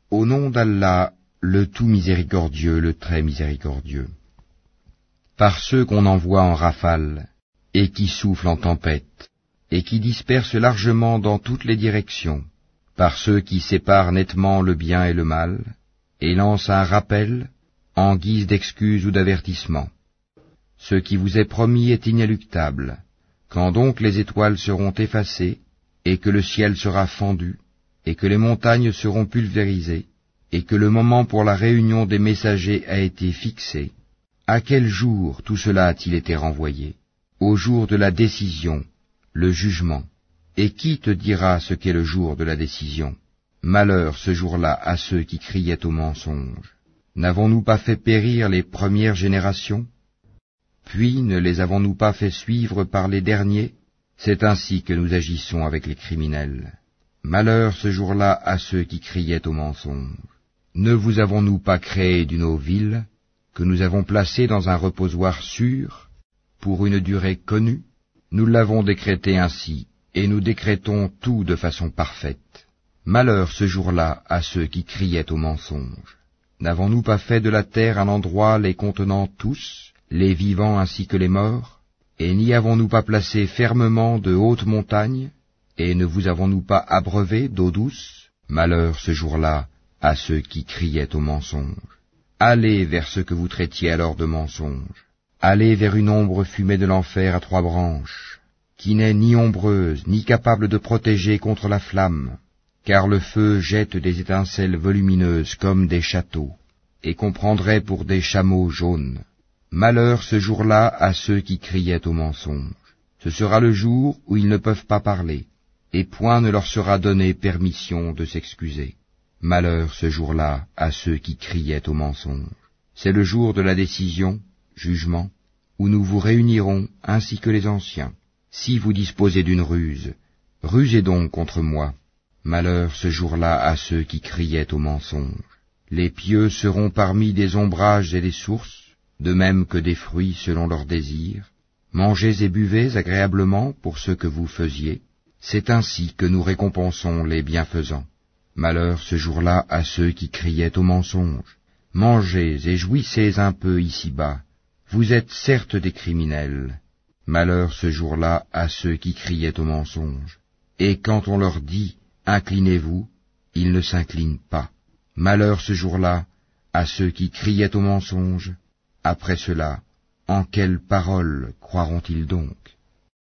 Au nom d'Allah, le tout miséricordieux, le très miséricordieux. Par ceux qu'on envoie en rafale, et qui soufflent en tempête, et qui dispersent largement dans toutes les directions, par ceux qui séparent nettement le bien et le mal, et lancent un rappel, en guise d'excuse ou d'avertissement. Ce qui vous est promis est inéluctable. Quand donc les étoiles seront effacées, et que le ciel sera fendu, et que les montagnes seront pulvérisées, et que le moment pour la réunion des messagers a été fixé, à quel jour tout cela a-t-il été renvoyé? Au jour de la décision, le jugement. Et qui te dira ce qu'est le jour de la décision? Malheur ce jour-là à ceux qui criaient au mensonge. N'avons-nous pas fait périr les premières générations? Puis ne les avons-nous pas fait suivre par les derniers? C'est ainsi que nous agissons avec les criminels. Malheur ce jour-là à ceux qui criaient au mensonge. Ne vous avons-nous pas créé d'une eau vive, que nous avons placée dans un reposoir sûr, pour une durée connue? Nous l'avons décrété ainsi, et nous décrétons tout de façon parfaite. Malheur ce jour-là à ceux qui criaient au mensonge. N'avons-nous pas fait de la terre un endroit les contenant tous, les vivants ainsi que les morts? Et n'y avons-nous pas placé fermement de hautes montagnes? Et ne vous avons-nous pas abreuvé d'eau douce? Malheur ce jour-là à ceux qui criaient au mensonge. Allez vers ce que vous traitiez alors de mensonge. Allez vers une ombre fumée de l'enfer à 3 branches, qui n'est ni ombreuse, ni capable de protéger contre la flamme, car le feu jette des étincelles volumineuses comme des châteaux, et qu'on prendrait pour des chameaux jaunes. Malheur ce jour-là à ceux qui criaient au mensonge. Ce sera le jour où ils ne peuvent pas parler, et point ne leur sera donné permission de s'excuser. Malheur ce jour-là à ceux qui criaient au mensonge. C'est le jour de la décision, jugement, où nous vous réunirons ainsi que les anciens. Si vous disposez d'une ruse, rusez donc contre moi. Malheur ce jour-là à ceux qui criaient au mensonge. Les pieux seront parmi des ombrages et des sources, de même que des fruits selon leurs désirs. Mangez et buvez agréablement pour ce que vous faisiez. C'est ainsi que nous récompensons les bienfaisants. Malheur ce jour-là à ceux qui criaient au mensonge. Mangez et jouissez un peu ici-bas. Vous êtes certes des criminels. Malheur ce jour-là à ceux qui criaient au mensonge. Et quand on leur dit « Inclinez-vous », ils ne s'inclinent pas. Malheur ce jour-là à ceux qui criaient au mensonge. Après cela, en quelles paroles croiront-ils donc?